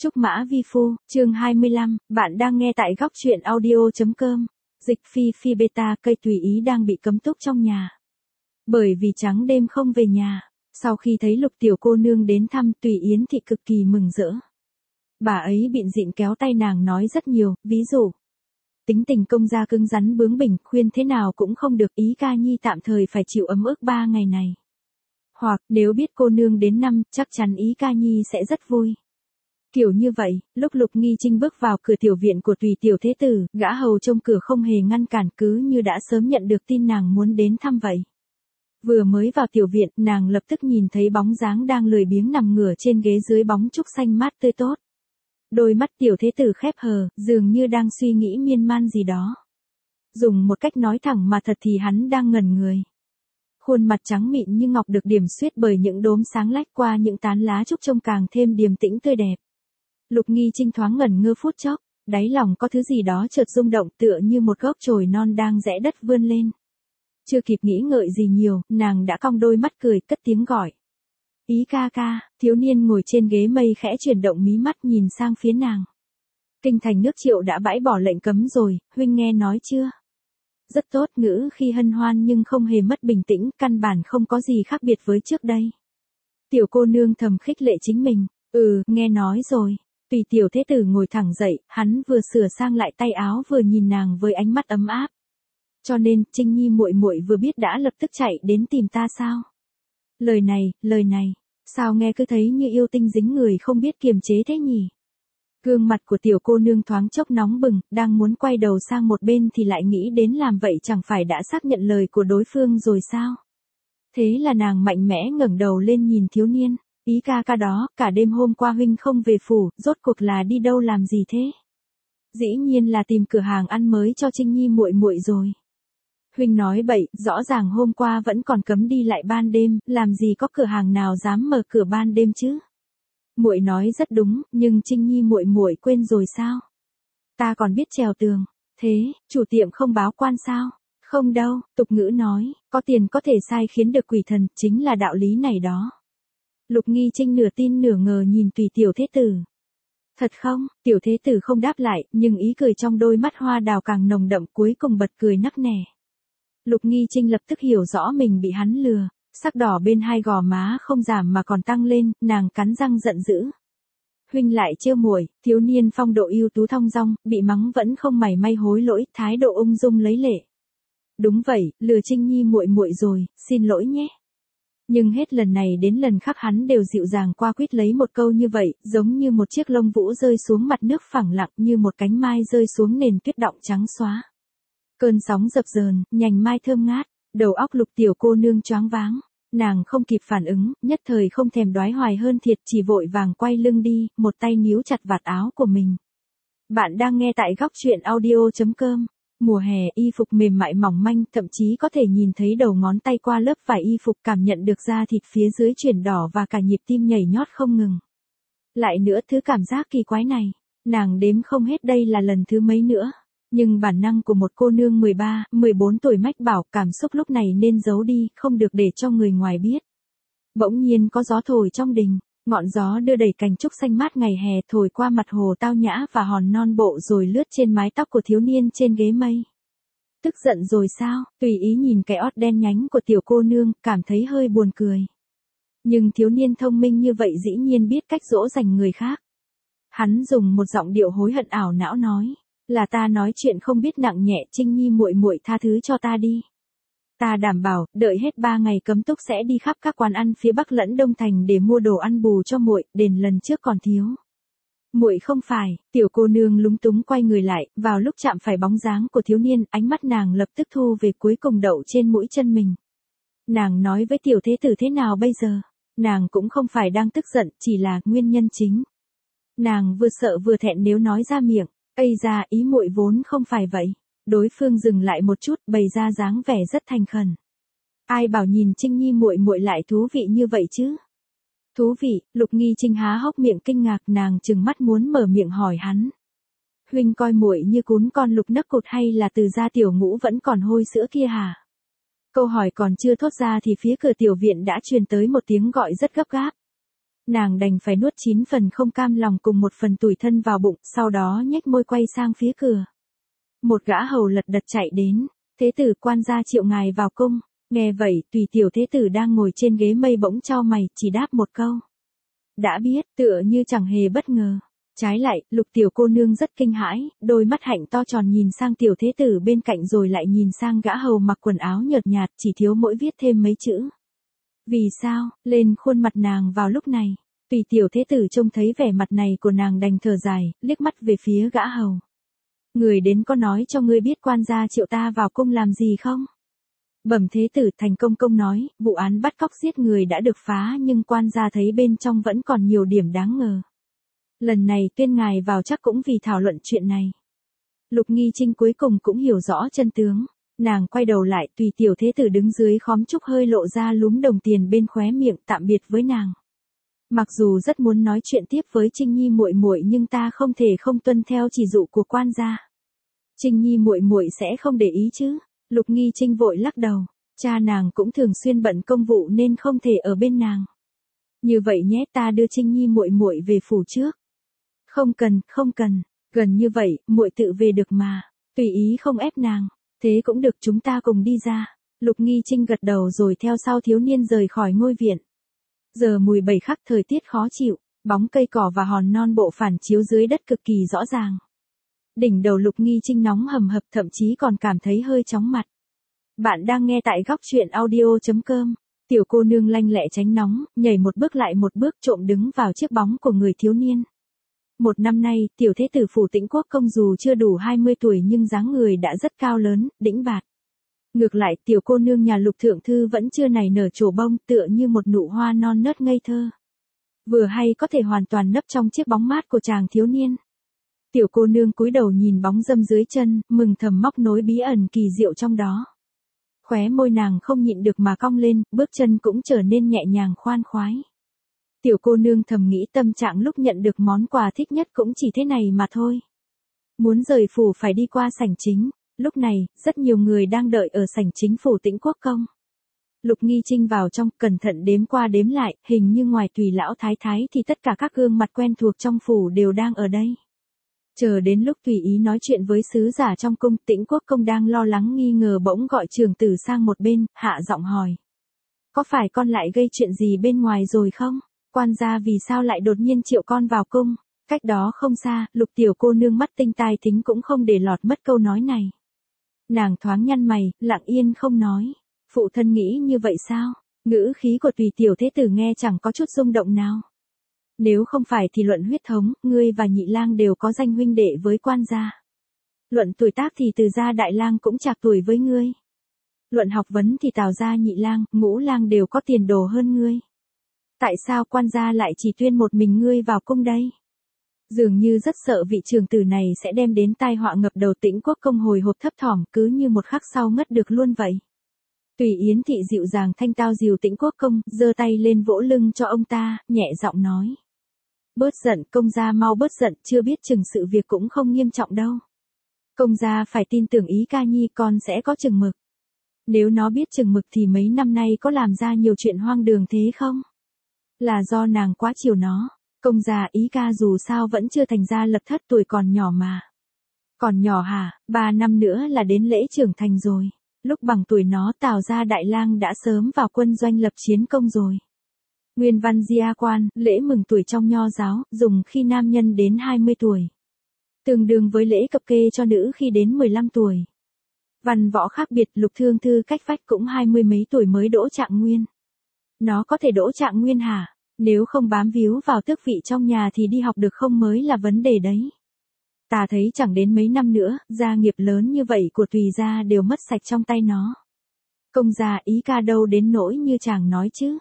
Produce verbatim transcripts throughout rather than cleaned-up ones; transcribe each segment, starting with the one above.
Trúc Mã Vi Phu, chương hai mươi lăm, bạn đang nghe tại góc truyện audio.com. Dịch Phi Phi Beta cây tùy ý đang bị cấm túc trong nhà. Bởi vì trắng đêm không về nhà, sau khi thấy Lục tiểu cô nương đến thăm, Tùy Yến thị cực kỳ mừng rỡ. Bà ấy bịn dịn kéo tay nàng nói rất nhiều, ví dụ. Tính tình công gia cứng rắn bướng bỉnh, khuyên thế nào cũng không được, ý ca nhi tạm thời phải chịu ấm ức ba ngày này. Hoặc, nếu biết cô nương đến năm, chắc chắn ý ca nhi sẽ rất vui. Kiểu như vậy, lúc Lục Nghi Trinh bước vào cửa tiểu viện của Tùy tiểu thế tử, gã hầu trông cửa không hề ngăn cản, cứ như đã sớm nhận được tin nàng muốn đến thăm vậy. Vừa mới vào tiểu viện, nàng lập tức nhìn thấy bóng dáng đang lười biếng nằm ngửa trên ghế dưới bóng trúc xanh mát tươi tốt. Đôi mắt tiểu thế tử khép hờ, dường như đang suy nghĩ miên man gì đó. Dùng một cách nói thẳng mà thật thì hắn đang ngẩn người. Khuôn mặt trắng mịn như ngọc được điểm xuyết bởi những đốm sáng lách qua những tán lá trúc trông càng thêm điềm tĩnh tươi đẹp. Lục Nghi Trinh thoáng ngẩn ngơ phút chốc, đáy lòng có thứ gì đó chợt rung động tựa như một gốc chồi non đang rẽ đất vươn lên. Chưa kịp nghĩ ngợi gì nhiều, nàng đã cong đôi mắt cười, cất tiếng gọi. Ý ca ca, thiếu niên ngồi trên ghế mây khẽ chuyển động mí mắt nhìn sang phía nàng. Kinh thành nước Triệu đã bãi bỏ lệnh cấm rồi, huynh nghe nói chưa? Rất tốt, ngữ khi hân hoan nhưng không hề mất bình tĩnh, căn bản không có gì khác biệt với trước đây. Tiểu cô nương thầm khích lệ chính mình, ừ, nghe nói rồi. Tùy tiểu thế tử ngồi thẳng dậy, hắn vừa sửa sang lại tay áo vừa nhìn nàng với ánh mắt ấm áp. Cho nên, Trinh Nhi muội muội vừa biết đã lập tức chạy đến tìm ta sao? Lời này, lời này, sao nghe cứ thấy như yêu tinh dính người không biết kiềm chế thế nhỉ? Gương mặt của tiểu cô nương thoáng chốc nóng bừng, đang muốn quay đầu sang một bên thì lại nghĩ đến làm vậy chẳng phải đã xác nhận lời của đối phương rồi sao? Thế là nàng mạnh mẽ ngẩng đầu lên nhìn thiếu niên. Ý ca ca đó, cả đêm hôm qua huynh không về phủ, rốt cuộc là đi đâu làm gì thế? Dĩ nhiên là tìm cửa hàng ăn mới cho Trinh Nhi muội muội rồi. Huynh nói bậy, rõ ràng hôm qua vẫn còn cấm đi lại ban đêm, làm gì có cửa hàng nào dám mở cửa ban đêm chứ? Muội nói rất đúng, nhưng Trinh Nhi muội muội quên rồi sao? Ta còn biết trèo tường, thế, chủ tiệm không báo quan sao? Không đâu, tục ngữ nói, có tiền có thể sai khiến được quỷ thần, chính là đạo lý này đó. Lục Nghi Trinh nửa tin nửa ngờ nhìn Tùy tiểu thế tử. Thật không? Tiểu thế tử không đáp lại, nhưng ý cười trong đôi mắt hoa đào càng nồng đậm, cuối cùng bật cười nắc nẻ. Lục Nghi Trinh lập tức hiểu rõ mình bị hắn lừa, sắc đỏ bên hai gò má không giảm mà còn tăng lên, nàng cắn răng giận dữ. Huynh lại trêu muội, thiếu niên phong độ ưu tú thong dong, bị mắng vẫn không mảy may hối lỗi, thái độ ung dung lấy lệ. Đúng vậy, lừa Trinh Nhi muội muội rồi, xin lỗi nhé. Nhưng hết lần này đến lần khác hắn đều dịu dàng qua quýt lấy một câu như vậy, giống như một chiếc lông vũ rơi xuống mặt nước phẳng lặng, như một cánh mai rơi xuống nền tuyết đọng trắng xóa. Cơn sóng dập dờn, nhành mai thơm ngát, đầu óc Lục tiểu cô nương choáng váng, nàng không kịp phản ứng, nhất thời không thèm đoái hoài hơn thiệt, chỉ vội vàng quay lưng đi, một tay níu chặt vạt áo của mình. Bạn đang nghe tại góc truyện audio.com. Mùa hè, y phục mềm mại mỏng manh, thậm chí có thể nhìn thấy đầu ngón tay qua lớp vải y phục, cảm nhận được da thịt phía dưới chuyển đỏ và cả nhịp tim nhảy nhót không ngừng. Lại nữa, thứ cảm giác kỳ quái này, nàng đếm không hết đây là lần thứ mấy nữa. Nhưng bản năng của một cô nương mười ba, mười bốn tuổi mách bảo cảm xúc lúc này nên giấu đi, không được để cho người ngoài biết. Bỗng nhiên có gió thổi trong đình. Ngọn gió đưa đẩy cành trúc xanh mát ngày hè thổi qua mặt hồ tao nhã và hòn non bộ rồi lướt trên mái tóc của thiếu niên trên ghế mây. Tức giận rồi sao? Tùy ý nhìn cái ót đen nhánh của tiểu cô nương, cảm thấy hơi buồn cười. Nhưng thiếu niên thông minh như vậy dĩ nhiên biết cách dỗ dành người khác. Hắn dùng một giọng điệu hối hận ảo não nói, là ta nói chuyện không biết nặng nhẹ, Trinh Nhi muội muội tha thứ cho ta đi. Ta đảm bảo, đợi hết ba ngày cấm túc sẽ đi khắp các quán ăn phía Bắc lẫn Đông Thành để mua đồ ăn bù cho muội, đền lần trước còn thiếu. Muội không phải, tiểu cô nương lúng túng quay người lại, vào lúc chạm phải bóng dáng của thiếu niên, ánh mắt nàng lập tức thu về cuối cùng đậu trên mũi chân mình. Nàng nói với tiểu thế tử thế nào bây giờ? Nàng cũng không phải đang tức giận, chỉ là nguyên nhân chính. Nàng vừa sợ vừa thẹn nếu nói ra miệng, ây ra ý muội vốn không phải vậy. Đối phương dừng lại một chút, bày ra dáng vẻ rất thành khẩn. Ai bảo nhìn Trinh Nhi muội muội lại thú vị như vậy chứ? Thú vị? Lục Nghi Trinh há hốc miệng kinh ngạc, nàng trừng mắt muốn mở miệng hỏi hắn. Huynh coi muội như cún con lục nấc cột hay là từ gia tiểu ngũ vẫn còn hôi sữa kia hả? Câu hỏi còn chưa thốt ra thì phía cửa tiểu viện đã truyền tới một tiếng gọi rất gấp gáp. Nàng đành phải nuốt chín phần không cam lòng cùng một phần tủi thân vào bụng, sau đó nhếch môi quay sang phía cửa. Một gã hầu lật đật chạy đến, thế tử quan gia triệu ngài vào cung. Nghe vậy, Tùy tiểu thế tử đang ngồi trên ghế mây bỗng chau mày, chỉ đáp một câu. Đã biết, tựa như chẳng hề bất ngờ. Trái lại, Lục tiểu cô nương rất kinh hãi, đôi mắt hạnh to tròn nhìn sang tiểu thế tử bên cạnh rồi lại nhìn sang gã hầu mặc quần áo nhợt nhạt, chỉ thiếu mỗi viết thêm mấy chữ. Vì sao, lên khuôn mặt nàng vào lúc này. Tùy tiểu thế tử trông thấy vẻ mặt này của nàng đành thở dài, liếc mắt về phía gã hầu. Người đến có nói cho ngươi biết quan gia triệu ta vào cung làm gì không? Bẩm thế tử, Thành công công nói, vụ án bắt cóc giết người đã được phá nhưng quan gia thấy bên trong vẫn còn nhiều điểm đáng ngờ. Lần này tuyên ngài vào chắc cũng vì thảo luận chuyện này. Lục Nghi Trinh cuối cùng cũng hiểu rõ chân tướng. Nàng quay đầu lại, Tùy tiểu thế tử đứng dưới khóm trúc hơi lộ ra lúm đồng tiền bên khóe miệng, tạm biệt với nàng. Mặc dù rất muốn nói chuyện tiếp với Trinh Nhi muội muội nhưng ta không thể không tuân theo chỉ dụ của quan gia. Trinh Nhi muội muội sẽ không để ý chứ? Lục Nghi Trinh vội lắc đầu, cha nàng cũng thường xuyên bận công vụ nên không thể ở bên nàng. Như vậy nhé, ta đưa Trinh Nhi muội muội về phủ trước. Không cần, không cần, gần như vậy, muội tự về được mà, tùy ý không ép nàng, thế cũng được, chúng ta cùng đi ra. Lục Nghi Trinh gật đầu rồi theo sau thiếu niên rời khỏi ngôi viện. Giờ mùi bảy khắc thời tiết khó chịu, bóng cây cỏ và hòn non bộ phản chiếu dưới đất cực kỳ rõ ràng. Đỉnh đầu Lục Nghi Trinh nóng hầm hập, thậm chí còn cảm thấy hơi chóng mặt. Bạn đang nghe tại góc truyện audio chấm com. Tiểu cô nương lanh lẹ tránh nóng, nhảy một bước lại một bước trộm đứng vào chiếc bóng của người thiếu niên. Một năm nay, tiểu thế tử phủ Tĩnh Quốc công dù chưa đủ hai mươi tuổi nhưng dáng người đã rất cao lớn, đĩnh bạt. Ngược lại, tiểu cô nương nhà Lục thượng thư vẫn chưa nảy nở trổ bông, tựa như một nụ hoa non nớt ngây thơ. Vừa hay có thể hoàn toàn nấp trong chiếc bóng mát của chàng thiếu niên. Tiểu cô nương cúi đầu nhìn bóng dâm dưới chân, mừng thầm móc nối bí ẩn kỳ diệu trong đó. Khóe môi nàng không nhịn được mà cong lên, bước chân cũng trở nên nhẹ nhàng khoan khoái. Tiểu cô nương thầm nghĩ tâm trạng lúc nhận được món quà thích nhất cũng chỉ thế này mà thôi. Muốn rời phủ phải đi qua sảnh chính, lúc này, rất nhiều người đang đợi ở sảnh chính phủ Tĩnh Quốc công. Lục Nghi Trinh vào trong, cẩn thận đếm qua đếm lại, hình như ngoài Tùy lão thái thái thì tất cả các gương mặt quen thuộc trong phủ đều đang ở đây. Chờ đến lúc tùy ý nói chuyện với sứ giả trong cung, Tĩnh Quốc công đang lo lắng nghi ngờ bỗng gọi trưởng tử sang một bên, hạ giọng hỏi. Có phải con lại gây chuyện gì bên ngoài rồi không? Quan gia vì sao lại đột nhiên triệu con vào cung? Cách đó không xa, Lục tiểu cô nương mắt tinh tai thính cũng không để lọt mất câu nói này. Nàng thoáng nhăn mày, lặng yên không nói. Phụ thân nghĩ như vậy sao? Ngữ khí của Tùy tiểu thế tử nghe chẳng có chút rung động nào. Nếu không phải thì luận huyết thống, ngươi và nhị lang đều có danh huynh đệ với quan gia. Luận tuổi tác thì từ gia đại lang cũng trạc tuổi với ngươi. Luận học vấn thì Tào gia nhị lang, ngũ lang đều có tiền đồ hơn ngươi. Tại sao quan gia lại chỉ tuyên một mình ngươi vào cung đây? Dường như rất sợ vị trưởng tử này sẽ đem đến tai họa ngập đầu. Tĩnh Quốc công hồi hộp thấp thỏm, cứ như một khắc sau ngất được luôn vậy. Tùy Yến thị dịu dàng thanh tao dìu Tĩnh Quốc công, giơ tay lên vỗ lưng cho ông ta, nhẹ giọng nói. Bớt giận, công gia mau bớt giận, chưa biết chừng sự việc cũng không nghiêm trọng đâu. Công gia phải tin tưởng ý ca nhi, con sẽ có chừng mực. Nếu nó biết chừng mực thì mấy năm nay có làm ra nhiều chuyện hoang đường thế không? Là do nàng quá chiều nó. Công gia ý ca dù sao vẫn chưa thành gia lập thất, tuổi còn nhỏ mà. Còn nhỏ hả? Ba năm nữa là đến lễ trưởng thành rồi. Lúc bằng tuổi nó, Tào gia đại lang đã sớm vào quân doanh lập chiến công rồi. Nguyên văn Gia quan, lễ mừng tuổi trong nho giáo, dùng khi nam nhân đến hai mươi tuổi. Tương đương với lễ cập kê cho nữ khi đến mười lăm tuổi. Văn võ khác biệt, Lục thương thư cách vách cũng hai mươi mấy tuổi mới đỗ trạng nguyên. Nó có thể đỗ trạng nguyên hả? Nếu không bám víu vào tước vị trong nhà thì đi học được không mới là vấn đề đấy. Ta thấy chẳng đến mấy năm nữa, gia nghiệp lớn như vậy của Tùy gia đều mất sạch trong tay nó. Công gia ý ca đâu đến nỗi như chàng nói chứ.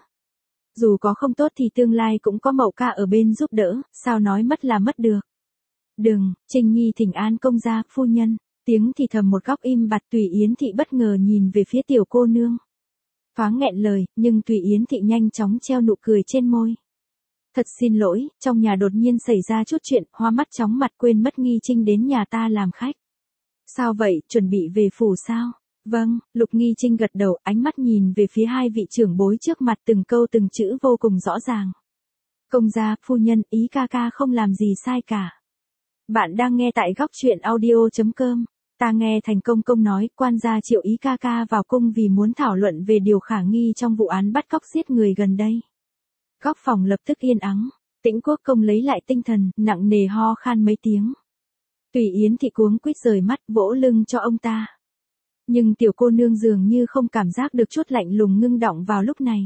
Dù có không tốt thì tương lai cũng có Mậu ca ở bên giúp đỡ, sao nói mất là mất được. Đừng, Trinh Nhi thỉnh an công gia, phu nhân. Tiếng thì thầm một góc im bặt. Tùy Yến thị bất ngờ nhìn về phía tiểu cô nương. Thoáng nghẹn lời, nhưng Tùy Yến thị nhanh chóng treo nụ cười trên môi. Thật xin lỗi, trong nhà đột nhiên xảy ra chút chuyện, hoa mắt chóng mặt quên mất Nghi Trinh đến nhà ta làm khách. Sao vậy, chuẩn bị về phủ sao? Vâng, Lục Nghi Trinh gật đầu, ánh mắt nhìn về phía hai vị trưởng bối trước mặt, từng câu từng chữ vô cùng rõ ràng. Công gia, phu nhân, ý ca ca không làm gì sai cả. Bạn đang nghe tại góc truyện audio.com. Ta nghe Thành Công Công nói, quan gia triệu ý ca ca vào cung vì muốn thảo luận về điều khả nghi trong vụ án bắt cóc giết người gần đây. Góc phòng lập tức yên ắng, Tĩnh Quốc Công lấy lại tinh thần, nặng nề ho khan mấy tiếng. Tùy Yến thị cuống quýt rời mắt, vỗ lưng cho ông ta. Nhưng tiểu cô nương dường như không cảm giác được chút lạnh lùng ngưng đọng vào lúc này.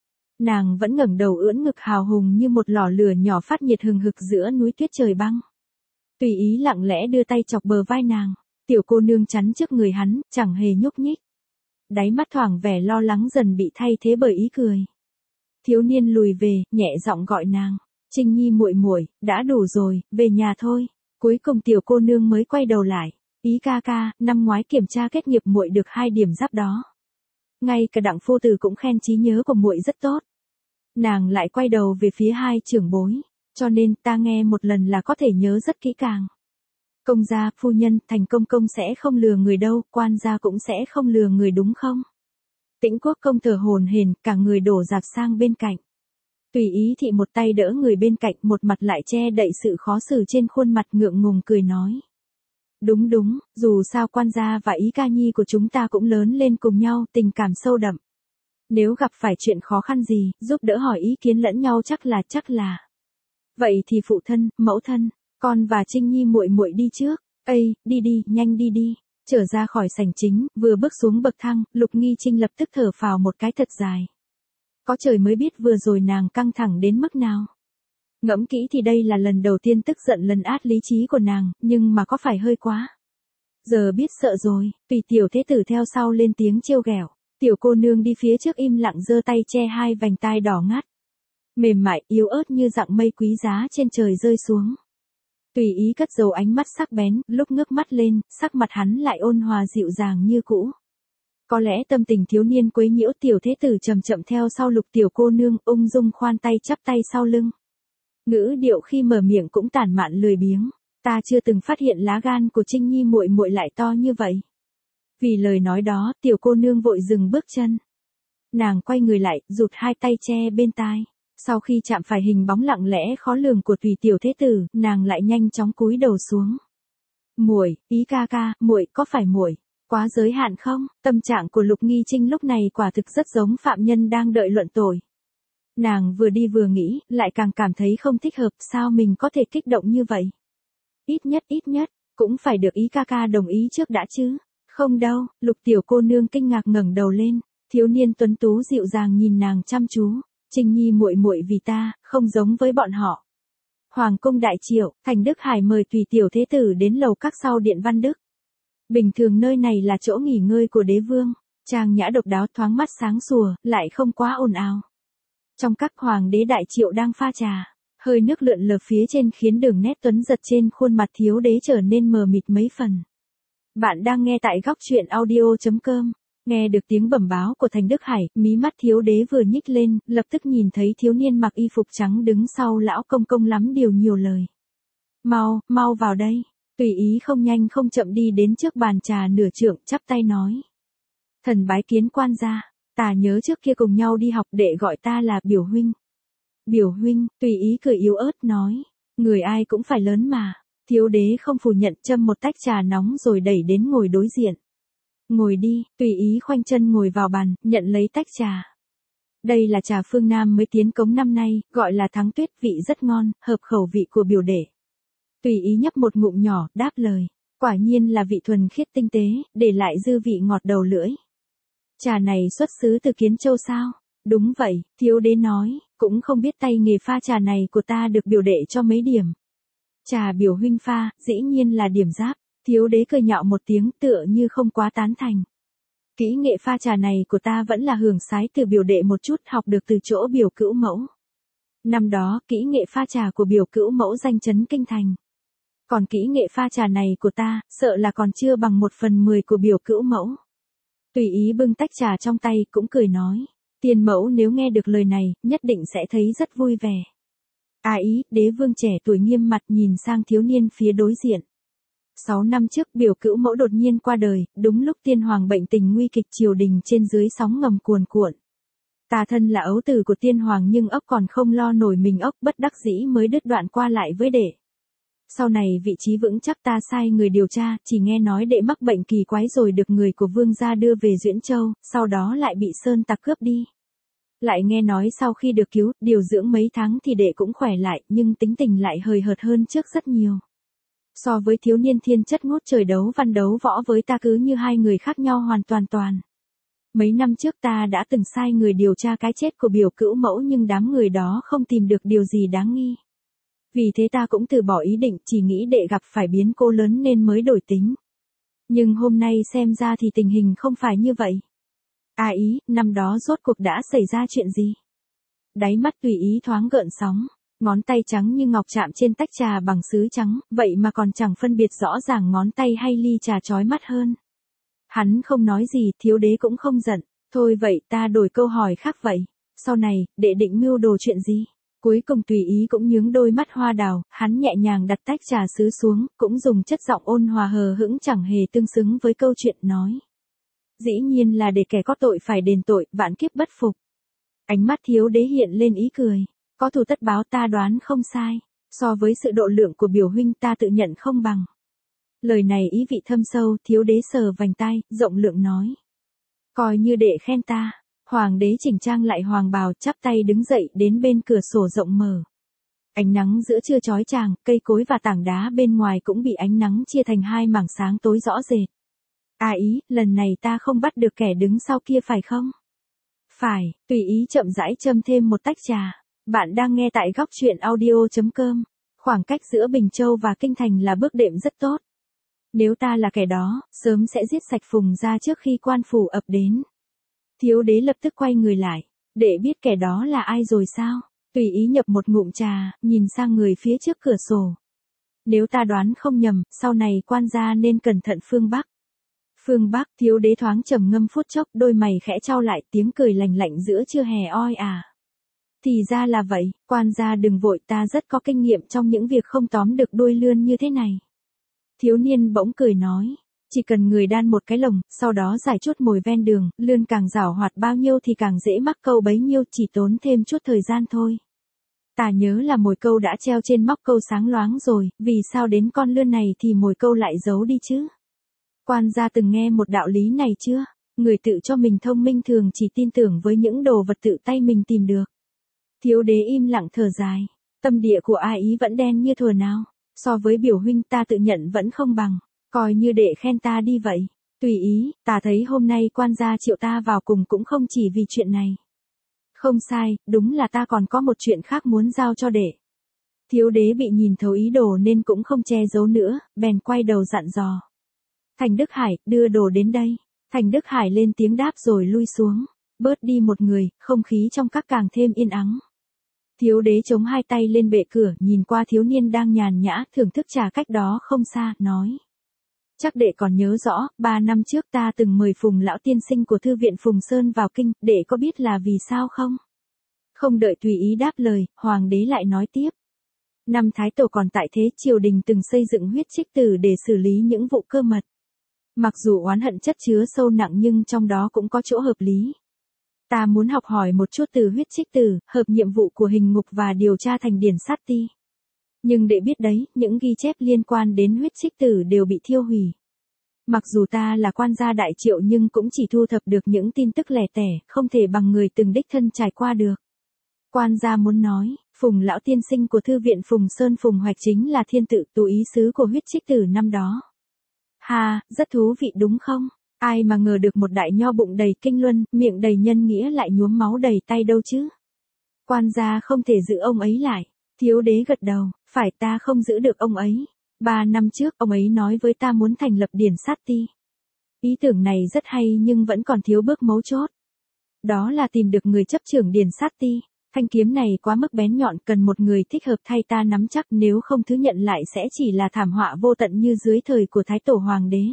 Nàng vẫn ngẩng đầu ưỡn ngực hào hùng như một lò lửa nhỏ phát nhiệt hừng hực giữa núi tuyết trời băng. Tùy Ý lặng lẽ đưa tay chọc bờ vai nàng, tiểu cô nương chắn trước người hắn, chẳng hề nhúc nhích. Đáy mắt thoảng vẻ lo lắng dần bị thay thế bởi ý cười. Thiếu niên lùi về, nhẹ giọng gọi nàng, Trinh Nhi muội muội, đã đủ rồi, về nhà thôi. Cuối cùng tiểu cô nương mới quay đầu lại, Ý ca ca, năm ngoái kiểm tra kết nghiệp muội được hai điểm giáp đó. Ngay cả Đặng phu tử cũng khen trí nhớ của muội rất tốt. Nàng lại quay đầu về phía hai trưởng bối, cho nên ta nghe một lần là có thể nhớ rất kỹ càng. Công gia, phu nhân, Thành Công Công sẽ không lừa người đâu, quan gia cũng sẽ không lừa người đúng không? Tĩnh Quốc Công thở hổn hển, cả người đổ dạp sang bên cạnh. Tùy Ý thị một tay đỡ người bên cạnh, một mặt lại che đậy sự khó xử trên khuôn mặt, ngượng ngùng cười nói. Đúng đúng, dù sao quan gia và Ý ca nhi của chúng ta cũng lớn lên cùng nhau, tình cảm sâu đậm. Nếu gặp phải chuyện khó khăn gì, giúp đỡ hỏi ý kiến lẫn nhau chắc là chắc là. Vậy thì phụ thân, mẫu thân, con và Trinh Nhi muội muội đi trước. Ây, đi đi, nhanh đi đi. Trở ra khỏi sảnh chính, vừa bước xuống bậc thang, Lục Nghi Trinh lập tức thở phào một cái thật dài. Có trời mới biết vừa rồi nàng căng thẳng đến mức nào. Ngẫm kỹ thì đây là lần đầu tiên tức giận lấn át lý trí của nàng, nhưng mà có phải hơi quá. Giờ biết sợ rồi, Tùy tiểu thế tử theo sau lên tiếng trêu ghẹo. Tiểu cô nương đi phía trước im lặng giơ tay che hai vành tai đỏ ngắt. Mềm mại, yếu ớt như dạng mây quý giá trên trời rơi xuống. Tùy Ý cất giấu ánh mắt sắc bén, lúc ngước mắt lên, sắc mặt hắn lại ôn hòa dịu dàng như cũ. Có lẽ tâm tình thiếu niên quấy nhiễu tiểu thế tử chậm chậm theo sau Lục tiểu cô nương, ung dung khoan tay chắp tay sau lưng. Ngữ điệu khi mở miệng cũng tản mạn lười biếng. Ta chưa từng phát hiện lá gan của Trinh Nhi muội muội lại to như vậy. Vì lời nói đó, tiểu cô nương vội dừng bước chân. Nàng quay người lại, rụt hai tay che bên tai. Sau khi chạm phải hình bóng lặng lẽ khó lường của Tùy tiểu thế tử, nàng lại nhanh chóng cúi đầu xuống. Muội, Ý ca ca, muội có phải muội quá giới hạn không? Tâm trạng của Lục Nghi Trinh lúc này quả thực rất giống phạm nhân đang đợi luận tội. Nàng vừa đi vừa nghĩ, lại càng cảm thấy không thích hợp, sao mình có thể kích động như vậy? Ít nhất ít nhất, cũng phải được Ý ca ca đồng ý trước đã chứ. Không đâu, Lục tiểu cô nương kinh ngạc ngẩng đầu lên, thiếu niên tuấn tú dịu dàng nhìn nàng chăm chú. Trinh Nhi muội muội vì ta, không giống với bọn họ. Hoàng cung đại triệu, Thành Đức Hải mời Tùy tiểu thế tử đến lầu các sau điện Văn Đức. Bình thường nơi này là chỗ nghỉ ngơi của đế vương, trang nhã độc đáo thoáng mắt sáng sủa, lại không quá ồn ào. Trong các hoàng đế đại triệu đang pha trà, hơi nước lượn lờ phía trên khiến đường nét tuấn giật trên khuôn mặt thiếu đế trở nên mờ mịt mấy phần. Bạn đang nghe tại góc truyện audio.com. Nghe được tiếng bẩm báo của Thành Đức Hải, mí mắt thiếu đế vừa nhích lên, lập tức nhìn thấy thiếu niên mặc y phục trắng đứng sau lão công công lắm điều nhiều lời. Mau, mau vào đây. Tùy Ý không nhanh không chậm đi đến trước bàn trà nửa trượng, chắp tay nói. Thần bái kiến quan gia, ta nhớ trước kia cùng nhau đi học đệ gọi ta là biểu huynh. Biểu huynh, Tùy Ý cười yếu ớt nói. Người ai cũng phải lớn mà. Thiếu đế không phủ nhận, châm một tách trà nóng rồi đẩy đến ngồi đối diện. Ngồi đi, Tùy Ý khoanh chân ngồi vào bàn, nhận lấy tách trà. Đây là trà phương Nam mới tiến cống năm nay, gọi là Thắng Tuyết, vị rất ngon, hợp khẩu vị của biểu đệ. Tùy Ý nhấp một ngụm nhỏ, đáp lời. Quả nhiên là vị thuần khiết tinh tế, để lại dư vị ngọt đầu lưỡi. Trà này xuất xứ từ Kiến Châu sao? Đúng vậy, thiếu đế nói, cũng không biết tay nghề pha trà này của ta được biểu đệ cho mấy điểm. Trà biểu huynh pha, dĩ nhiên là điểm giáp. Thiếu đế cười nhạo một tiếng tựa như không quá tán thành. Kỹ nghệ pha trà này của ta vẫn là hưởng sái từ biểu đệ một chút, học được từ chỗ biểu cữu mẫu. Năm đó, kỹ nghệ pha trà của biểu cữu mẫu danh chấn kinh thành. Còn kỹ nghệ pha trà này của ta, sợ là còn chưa bằng một phần mười của biểu cữu mẫu. Tùy Ý bưng tách trà trong tay, cũng cười nói. Tiền mẫu nếu nghe được lời này, nhất định sẽ thấy rất vui vẻ. À Ý, đế vương trẻ tuổi nghiêm mặt nhìn sang thiếu niên phía đối diện. Sáu năm trước biểu cữu mẫu đột nhiên qua đời, đúng lúc tiên hoàng bệnh tình nguy kịch, triều đình trên dưới sóng ngầm cuồn cuộn. Ta thân là ấu tử của tiên hoàng nhưng ốc còn không lo nổi mình ốc, bất đắc dĩ mới đứt đoạn qua lại với đệ. Sau này vị trí vững chắc ta sai người điều tra, chỉ nghe nói đệ mắc bệnh kỳ quái rồi được người của vương gia đưa về Duyễn Châu, sau đó lại bị sơn tặc cướp đi. Lại nghe nói sau khi được cứu, điều dưỡng mấy tháng thì đệ cũng khỏe lại, nhưng tính tình lại hời hợt hơn trước rất nhiều. So với thiếu niên thiên chất ngút trời đấu văn đấu võ với ta cứ như hai người khác nhau hoàn toàn toàn. Mấy năm trước ta đã từng sai người điều tra cái chết của biểu cữu mẫu nhưng đám người đó không tìm được điều gì đáng nghi. Vì thế ta cũng từ bỏ ý định, chỉ nghĩ đệ gặp phải biến cố lớn nên mới đổi tính. Nhưng hôm nay xem ra thì tình hình không phải như vậy. À ý, năm đó rốt cuộc đã xảy ra chuyện gì? Đáy mắt tùy ý thoáng gợn sóng, ngón tay trắng như ngọc chạm trên tách trà bằng sứ trắng, vậy mà còn chẳng phân biệt rõ ràng ngón tay hay ly trà chói mắt hơn. Hắn không nói gì, thiếu đế cũng không giận, thôi vậy ta đổi câu hỏi khác vậy. Sau này, đệ định mưu đồ chuyện gì? Cuối cùng tùy ý cũng nhướng đôi mắt hoa đào, hắn nhẹ nhàng đặt tách trà sứ xuống, cũng dùng chất giọng ôn hòa hờ hững chẳng hề tương xứng với câu chuyện nói. Dĩ nhiên là để kẻ có tội phải đền tội, vạn kiếp bất phục. Ánh mắt thiếu đế hiện lên ý cười, có thù tất báo, ta đoán không sai, so với sự độ lượng của biểu huynh ta tự nhận không bằng. Lời này ý vị thâm sâu, thiếu đế sờ vành tai, rộng lượng nói. Coi như đệ khen ta. Hoàng đế chỉnh trang lại hoàng bào, chắp tay đứng dậy đến bên cửa sổ rộng mở. Ánh nắng giữa trưa chói chang, cây cối và tảng đá bên ngoài cũng bị ánh nắng chia thành hai mảng sáng tối rõ rệt. À ý, lần này ta không bắt được kẻ đứng sau kia phải không? Phải, tùy ý chậm rãi châm thêm một tách trà. Bạn đang nghe tại góc truyện audio chấm com. Khoảng cách giữa Bình Châu và Kinh Thành là bước đệm rất tốt. Nếu ta là kẻ đó, sớm sẽ giết sạch Phùng gia trước khi quan phủ ập đến. Thiếu đế lập tức quay người lại, để biết kẻ đó là ai rồi sao? Tùy ý nhập một ngụm trà, nhìn sang người phía trước cửa sổ. Nếu ta đoán không nhầm, sau này quan gia nên cẩn thận phương Bắc. Phương Bắc, thiếu đế thoáng trầm ngâm phút chốc, đôi mày khẽ trao lại, tiếng cười lành lạnh giữa trưa hè oi ả. Thì ra là vậy, quan gia đừng vội, ta rất có kinh nghiệm trong những việc không tóm được đuôi lươn như thế này. Thiếu niên bỗng cười nói. Chỉ cần người đan một cái lồng, sau đó giải chút mồi ven đường, lươn càng giảo hoạt bao nhiêu thì càng dễ mắc câu bấy nhiêu, chỉ tốn thêm chút thời gian thôi. Ta nhớ là mồi câu đã treo trên móc câu sáng loáng rồi, vì sao đến con lươn này thì mồi câu lại giấu đi chứ? Quan gia từng nghe một đạo lý này chưa? Người tự cho mình thông minh thường chỉ tin tưởng với những đồ vật tự tay mình tìm được. Thiếu đế im lặng thở dài, tâm địa của ai ý vẫn đen như thuở nào, so với biểu huynh ta tự nhận vẫn không bằng. Coi như đệ khen ta đi vậy. Tùy ý, ta thấy hôm nay quan gia triệu ta vào cùng cũng không chỉ vì chuyện này. Không sai, đúng là ta còn có một chuyện khác muốn giao cho đệ. Thiếu đế bị nhìn thấu ý đồ nên cũng không che giấu nữa, bèn quay đầu dặn dò. Thành Đức Hải, đưa đồ đến đây. Thành Đức Hải lên tiếng đáp rồi lui xuống. Bớt đi một người, không khí trong các càng thêm yên ắng. Thiếu đế chống hai tay lên bệ cửa, nhìn qua thiếu niên đang nhàn nhã, thưởng thức trà cách đó không xa, nói. Chắc đệ còn nhớ rõ, ba năm trước ta từng mời Phùng lão tiên sinh của thư viện Phùng Sơn vào kinh, đệ có biết là vì sao không? Không đợi tùy ý đáp lời, hoàng đế lại nói tiếp. Năm Thái Tổ còn tại thế, triều đình từng xây dựng huyết trích tử để xử lý những vụ cơ mật. Mặc dù oán hận chất chứa sâu nặng nhưng trong đó cũng có chỗ hợp lý. Ta muốn học hỏi một chút từ huyết trích tử, hợp nhiệm vụ của hình ngục và điều tra thành điển sát ti. Nhưng để biết đấy, những ghi chép liên quan đến huyết trích tử đều bị thiêu hủy. Mặc dù ta là quan gia đại triệu nhưng cũng chỉ thu thập được những tin tức lẻ tẻ, không thể bằng người từng đích thân trải qua được. Quan gia muốn nói, Phùng lão tiên sinh của thư viện Phùng Sơn Phùng Hoạch chính là thiên tự tú ý sứ của huyết trích tử năm đó. Ha, rất thú vị đúng không? Ai mà ngờ được một đại nho bụng đầy kinh luân, miệng đầy nhân nghĩa lại nhuốm máu đầy tay đâu chứ? Quan gia không thể giữ ông ấy lại. Thiếu đế gật đầu, phải, ta không giữ được ông ấy. Ba năm trước ông ấy nói với ta muốn thành lập điển sát ti. Ý tưởng này rất hay nhưng vẫn còn thiếu bước mấu chốt. Đó là tìm được người chấp trưởng điển sát ti. Thanh kiếm này quá mức bén nhọn, cần một người thích hợp thay ta nắm chắc, nếu không thứ nhận lại sẽ chỉ là thảm họa vô tận như dưới thời của Thái Tổ Hoàng đế.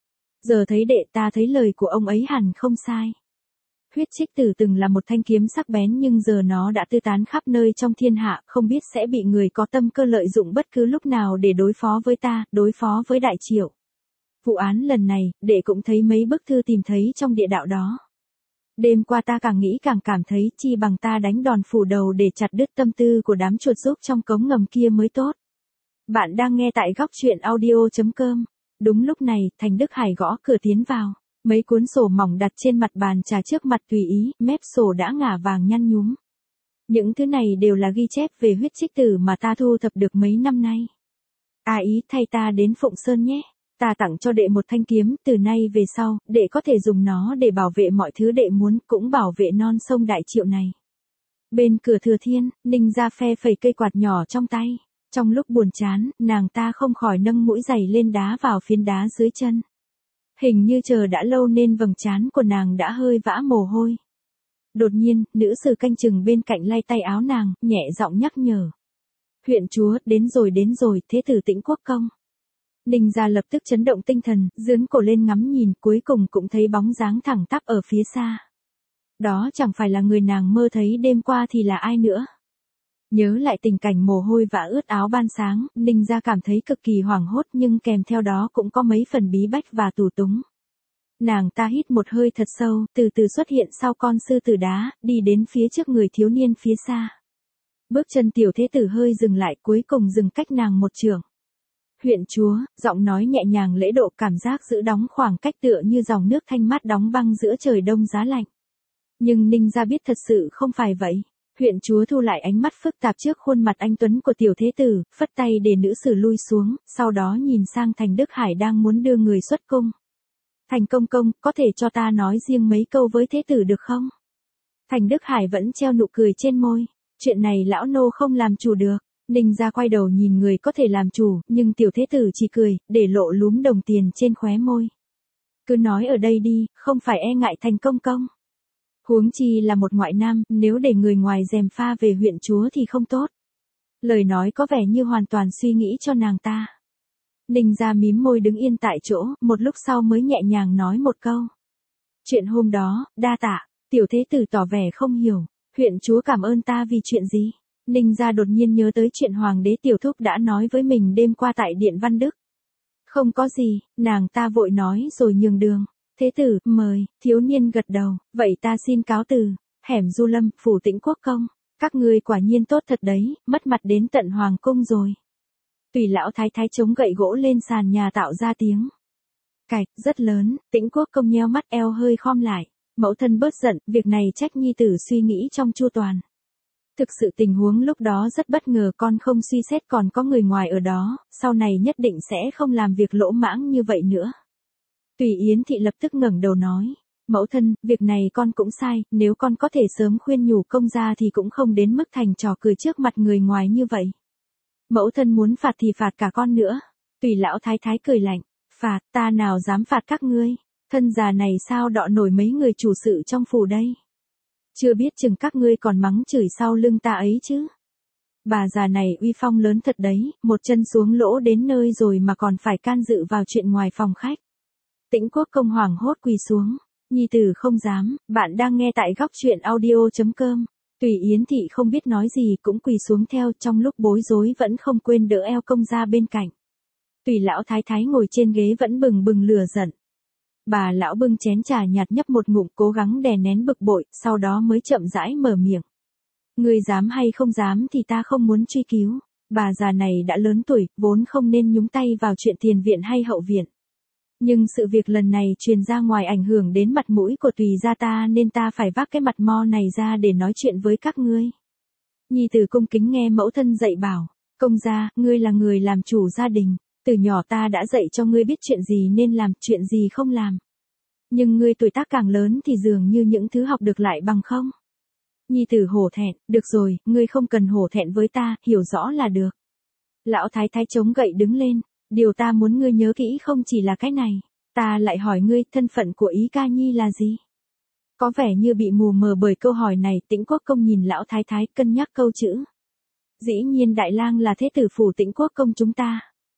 Giờ thấy đệ, ta thấy lời của ông ấy hẳn không sai. Huyết trích tử từng là một thanh kiếm sắc bén nhưng giờ nó đã tư tán khắp nơi trong thiên hạ, không biết sẽ bị người có tâm cơ lợi dụng bất cứ lúc nào để đối phó với ta, đối phó với đại triệu. Vụ án lần này, đệ cũng thấy mấy bức thư tìm thấy trong địa đạo đó. Đêm qua ta càng nghĩ càng cảm thấy chi bằng ta đánh đòn phủ đầu để chặt đứt tâm tư của đám chuột rúc trong cống ngầm kia mới tốt. Bạn đang nghe tại góc truyện audio.com. Đúng lúc này, Thành Đức Hải gõ cửa tiến vào. Mấy cuốn sổ mỏng đặt trên mặt bàn trà trước mặt tùy ý, mép sổ đã ngả vàng nhăn nhúm. Những thứ này đều là ghi chép về huyết trích tử mà ta thu thập được mấy năm nay. À ý thay ta đến Phụng Sơn nhé. Ta tặng cho đệ một thanh kiếm, từ nay về sau, đệ có thể dùng nó để bảo vệ mọi thứ đệ muốn, cũng bảo vệ non sông Đại Triệu này. Bên cửa Thừa Thiên, Ninh Gia phe phẩy cây quạt nhỏ trong tay. Trong lúc buồn chán, nàng ta không khỏi nâng mũi giày lên đá vào phiến đá dưới chân. Hình như chờ đã lâu nên vầng trán của nàng đã hơi vã mồ hôi. Đột nhiên, nữ sử canh chừng bên cạnh lay tay áo nàng, nhẹ giọng nhắc nhở. Huyện chúa, đến rồi đến rồi, thế tử Tĩnh Quốc công. Ninh Gia lập tức chấn động tinh thần, giương cổ lên ngắm nhìn, cuối cùng cũng thấy bóng dáng thẳng tắp ở phía xa. Đó chẳng phải là người nàng mơ thấy đêm qua thì là ai nữa. Nhớ lại tình cảnh mồ hôi và ướt áo ban sáng, Ninh Gia cảm thấy cực kỳ hoảng hốt nhưng kèm theo đó cũng có mấy phần bí bách và tù túng. Nàng ta hít một hơi thật sâu, từ từ xuất hiện sau con sư tử đá, đi đến phía trước người thiếu niên phía xa. Bước chân tiểu thế tử hơi dừng lại, cuối cùng dừng cách nàng một chưởng. Huyện chúa, giọng nói nhẹ nhàng lễ độ, cảm giác giữ đóng khoảng cách tựa như dòng nước thanh mát đóng băng giữa trời đông giá lạnh. Nhưng Ninh Gia biết thật sự không phải vậy. Huyện chúa thu lại ánh mắt phức tạp trước khuôn mặt anh tuấn của tiểu thế tử, phất tay để nữ sử lui xuống, sau đó nhìn sang Thành Đức Hải đang muốn đưa người xuất cung. Thành công công, có thể cho ta nói riêng mấy câu với thế tử được không? Thành Đức Hải vẫn treo nụ cười trên môi. Chuyện này lão nô không làm chủ được. Ninh Gia quay đầu nhìn người có thể làm chủ, nhưng tiểu thế tử chỉ cười, để lộ lúm đồng tiền trên khóe môi. Cứ nói ở đây đi, không phải e ngại Thành công công. Huống chi là một ngoại nam, nếu để người ngoài gièm pha về huyện chúa thì không tốt. Lời nói có vẻ như hoàn toàn suy nghĩ cho nàng ta. Ninh Gia mím môi đứng yên tại chỗ, một lúc sau mới nhẹ nhàng nói một câu. Chuyện hôm đó, đa tạ, tiểu thế tử tỏ vẻ không hiểu, huyện chúa cảm ơn ta vì chuyện gì? Ninh Gia đột nhiên nhớ tới chuyện hoàng đế tiểu thúc đã nói với mình đêm qua tại Điện Văn Đức. Không có gì, nàng ta vội nói rồi nhường đường. Thế tử, mời, thiếu niên gật đầu, vậy ta xin cáo từ. Hẻm Du Lâm, phủ Tĩnh Quốc công, các ngươi quả nhiên tốt thật đấy, mất mặt đến tận hoàng cung rồi. Tùy lão thái thái chống gậy gỗ lên sàn nhà tạo ra tiếng cạch rất lớn. Tĩnh Quốc công nheo mắt, eo hơi khom lại. Mẫu thân bớt giận, việc này trách nhi tử suy nghĩ trong chu toàn. Thực sự tình huống lúc đó rất bất ngờ, con không suy xét còn có người ngoài ở đó, sau này nhất định sẽ không làm việc lỗ mãng như vậy nữa. Tùy Yến thị lập tức ngẩng đầu nói, mẫu thân, việc này con cũng sai, nếu con có thể sớm khuyên nhủ công gia thì cũng không đến mức thành trò cười trước mặt người ngoài như vậy. Mẫu thân muốn phạt thì phạt cả con nữa. Tùy lão thái thái cười lạnh, phạt, ta nào dám phạt các ngươi, thân già này sao đọ nổi mấy người chủ sự trong phủ đây. Chưa biết chừng các ngươi còn mắng chửi sau lưng ta ấy chứ. Bà già này uy phong lớn thật đấy, một chân xuống lỗ đến nơi rồi mà còn phải can dự vào chuyện ngoài phòng khách. Tĩnh Quốc công hoảng hốt quỳ xuống, nhi tử không dám, bạn đang nghe tại góc truyện audio.com. Tùy Yến thị không biết nói gì cũng quỳ xuống theo, trong lúc bối rối vẫn không quên đỡ eo công gia bên cạnh. Tùy lão thái thái ngồi trên ghế vẫn bừng bừng lửa giận. Bà lão bưng chén trà nhạt nhấp một ngụm, cố gắng đè nén bực bội, sau đó mới chậm rãi mở miệng. Ngươi dám hay không dám thì ta không muốn truy cứu. Bà già này đã lớn tuổi, vốn không nên nhúng tay vào chuyện tiền viện hay hậu viện. Nhưng sự việc lần này truyền ra ngoài ảnh hưởng đến mặt mũi của Tùy gia ta nên ta phải vác cái mặt mo này ra để nói chuyện với các ngươi. Nhi tử cung kính nghe mẫu thân dạy bảo, công gia, ngươi là người làm chủ gia đình, từ nhỏ ta đã dạy cho ngươi biết chuyện gì nên làm, chuyện gì không làm. Nhưng ngươi tuổi tác càng lớn thì dường như những thứ học được lại bằng không. Nhi tử hổ thẹn, được rồi, ngươi không cần hổ thẹn với ta, hiểu rõ là được. Lão thái thái chống gậy đứng lên, điều ta muốn ngươi nhớ kỹ không chỉ là cái này, ta lại hỏi ngươi, thân phận của Ý Ca Nhi là gì? Có vẻ như bị mù mờ bởi câu hỏi này, Tĩnh Quốc công nhìn lão thái thái cân nhắc câu chữ. Dĩ nhiên đại lang là thế tử phủ Tĩnh Quốc công chúng ta.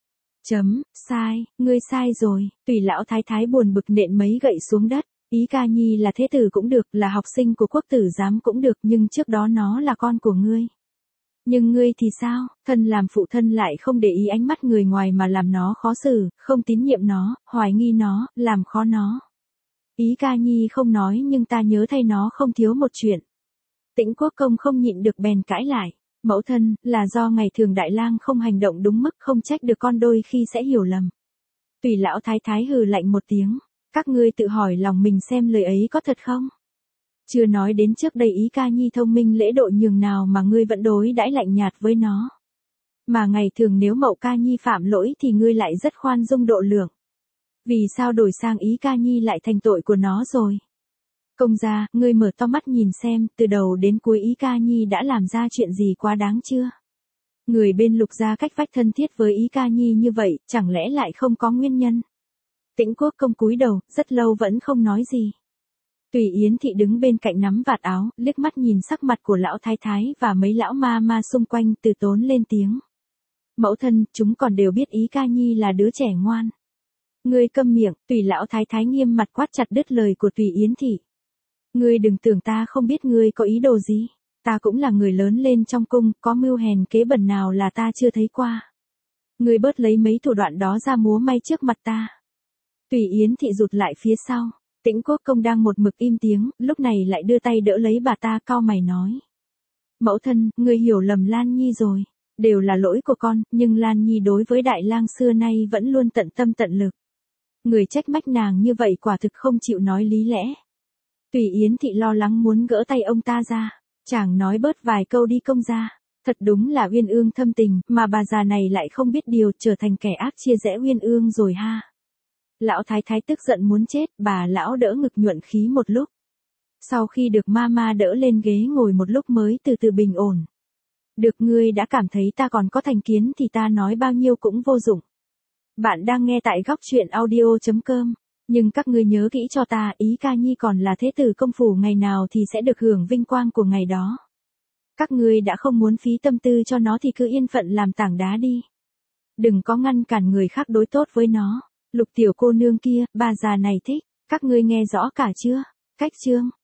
Chấm, sai, ngươi sai rồi. Tùy lão thái thái buồn bực nện mấy gậy xuống đất. Ý Ca Nhi là thế tử cũng được, là học sinh của quốc tử giám cũng được, nhưng trước đó nó là con của ngươi. Nhưng ngươi thì sao, thân làm phụ thân lại không để ý ánh mắt người ngoài mà làm nó khó xử, không tín nhiệm nó, hoài nghi nó, làm khó nó. Ý ca nhi không nói nhưng ta nhớ thay nó không thiếu một chuyện. Tĩnh Quốc Công không nhịn được bèn cãi lại. Mẫu thân, là do ngày thường đại lang không hành động đúng mức, không trách được con đôi khi sẽ hiểu lầm. Tùy lão thái thái hừ lạnh một tiếng. Các ngươi tự hỏi lòng mình xem lời ấy có thật không? Chưa nói đến trước đây Ý ca nhi thông minh lễ độ nhường nào mà ngươi vẫn đối đãi lạnh nhạt với nó. Mà ngày thường nếu Mậu ca nhi phạm lỗi thì ngươi lại rất khoan dung độ lượng. Vì sao đổi sang Ý ca nhi lại thành tội của nó rồi? Công gia, ngươi mở to mắt nhìn xem, từ đầu đến cuối Ý ca nhi đã làm ra chuyện gì quá đáng chưa? Người bên Lục gia cách vách thân thiết với Ý ca nhi như vậy, chẳng lẽ lại không có nguyên nhân? Tĩnh Quốc Công cúi đầu, rất lâu vẫn không nói gì. Tùy Yến thị đứng bên cạnh nắm vạt áo, liếc mắt nhìn sắc mặt của lão thái thái và mấy lão ma ma xung quanh, từ tốn lên tiếng. Mẫu thân, chúng còn đều biết Ý ca nhi là đứa trẻ ngoan. Ngươi câm miệng, Tùy lão thái thái nghiêm mặt quát chặt đứt lời của Tùy Yến thị. Ngươi đừng tưởng ta không biết ngươi có ý đồ gì. Ta cũng là người lớn lên trong cung, có mưu hèn kế bẩn nào là ta chưa thấy qua. Ngươi bớt lấy mấy thủ đoạn đó ra múa may trước mặt ta. Tùy Yến thị rụt lại phía sau. Tĩnh Quốc Công đang một mực im tiếng, lúc này lại đưa tay đỡ lấy bà ta, cau mày nói. Mẫu thân, ngươi hiểu lầm Lan Nhi rồi. Đều là lỗi của con, nhưng Lan Nhi đối với đại lang xưa nay vẫn luôn tận tâm tận lực. Người trách mách nàng như vậy quả thực không chịu nói lý lẽ. Tùy Yến thị lo lắng muốn gỡ tay ông ta ra. Chàng nói bớt vài câu đi công gia. Thật đúng là Uyên Ương thâm tình, mà bà già này lại không biết điều, trở thành kẻ ác chia rẽ Uyên Ương rồi ha. Lão thái thái tức giận muốn chết, bà lão đỡ ngực nhuận khí một lúc. Sau khi được mama đỡ lên ghế ngồi một lúc mới từ từ bình ổn. Được, ngươi đã cảm thấy ta còn có thành kiến thì ta nói bao nhiêu cũng vô dụng. Bạn đang nghe tại góc truyện audio chấm com. Nhưng các ngươi nhớ kỹ cho ta, Ý ca nhi còn là thế tử công phủ ngày nào thì sẽ được hưởng vinh quang của ngày đó. Các ngươi đã không muốn phí tâm tư cho nó thì cứ yên phận làm tảng đá đi. Đừng có ngăn cản người khác đối tốt với nó. Lục tiểu cô nương kia, bà già này thích. Các ngươi nghe rõ cả chưa? Cách chương.